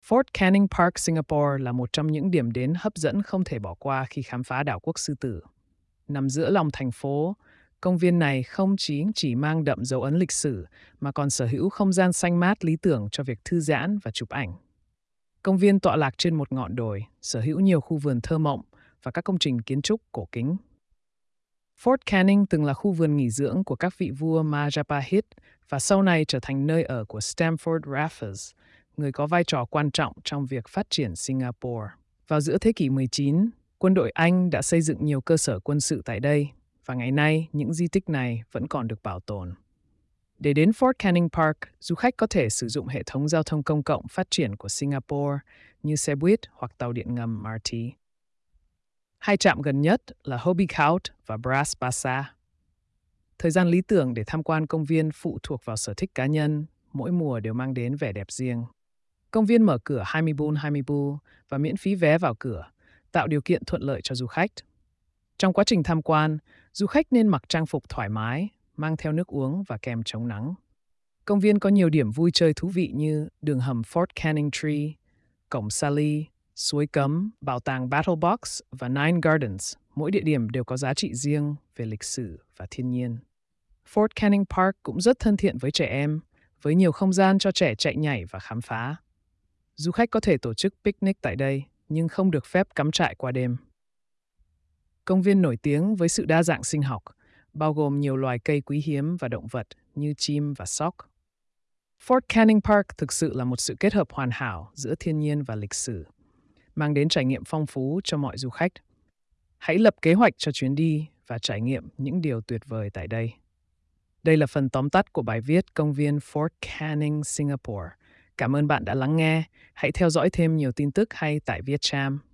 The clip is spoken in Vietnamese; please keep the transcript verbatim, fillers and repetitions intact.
Fort Canning Park, Singapore là một trong những điểm đến hấp dẫn không thể bỏ qua khi khám phá đảo quốc sư tử. Nằm giữa lòng thành phố, công viên này không chỉ chỉ mang đậm dấu ấn lịch sử mà còn sở hữu không gian xanh mát lý tưởng cho việc thư giãn và chụp ảnh. Công viên tọa lạc trên một ngọn đồi, sở hữu nhiều khu vườn thơ mộng và các công trình kiến trúc cổ kính. Fort Canning từng là khu vườn nghỉ dưỡng của các vị vua Majapahit và sau này trở thành nơi ở của Stamford Raffles, người có vai trò quan trọng trong việc phát triển Singapore. Vào giữa thế kỷ mười chín, quân đội Anh đã xây dựng nhiều cơ sở quân sự tại đây và ngày nay những di tích này vẫn còn được bảo tồn. Để đến Fort Canning Park, du khách có thể sử dụng hệ thống giao thông công cộng phát triển của Singapore như xe buýt hoặc tàu điện ngầm em rờ tê. Hai trạm gần nhất là Hobby Court và Bras Basah. Thời gian lý tưởng để tham quan công viên phụ thuộc vào sở thích cá nhân, mỗi mùa đều mang đến vẻ đẹp riêng. Công viên mở cửa hai mươi bốn trên hai mươi bốn và miễn phí vé vào cửa, tạo điều kiện thuận lợi cho du khách. Trong quá trình tham quan, du khách nên mặc trang phục thoải mái, mang theo nước uống và kem chống nắng. Công viên có nhiều điểm vui chơi thú vị như đường hầm Fort Canning Tree, cổng Sally, suối cấm, bảo tàng Battle Box và Nine Gardens. Mỗi địa điểm đều có giá trị riêng về lịch sử và thiên nhiên. Fort Canning Park cũng rất thân thiện với trẻ em, với nhiều không gian cho trẻ chạy nhảy và khám phá. Du khách có thể tổ chức picnic tại đây, nhưng không được phép cắm trại qua đêm. Công viên nổi tiếng với sự đa dạng sinh học, bao gồm nhiều loài cây quý hiếm và động vật như chim và sóc. Fort Canning Park thực sự là một sự kết hợp hoàn hảo giữa thiên nhiên và lịch sử, mang đến trải nghiệm phong phú cho mọi du khách. Hãy lập kế hoạch cho chuyến đi và trải nghiệm những điều tuyệt vời tại đây. Đây là phần tóm tắt của bài viết Công viên Fort Canning, Singapore. Cảm ơn bạn đã lắng nghe. Hãy theo dõi thêm nhiều tin tức hay tại Vietcham.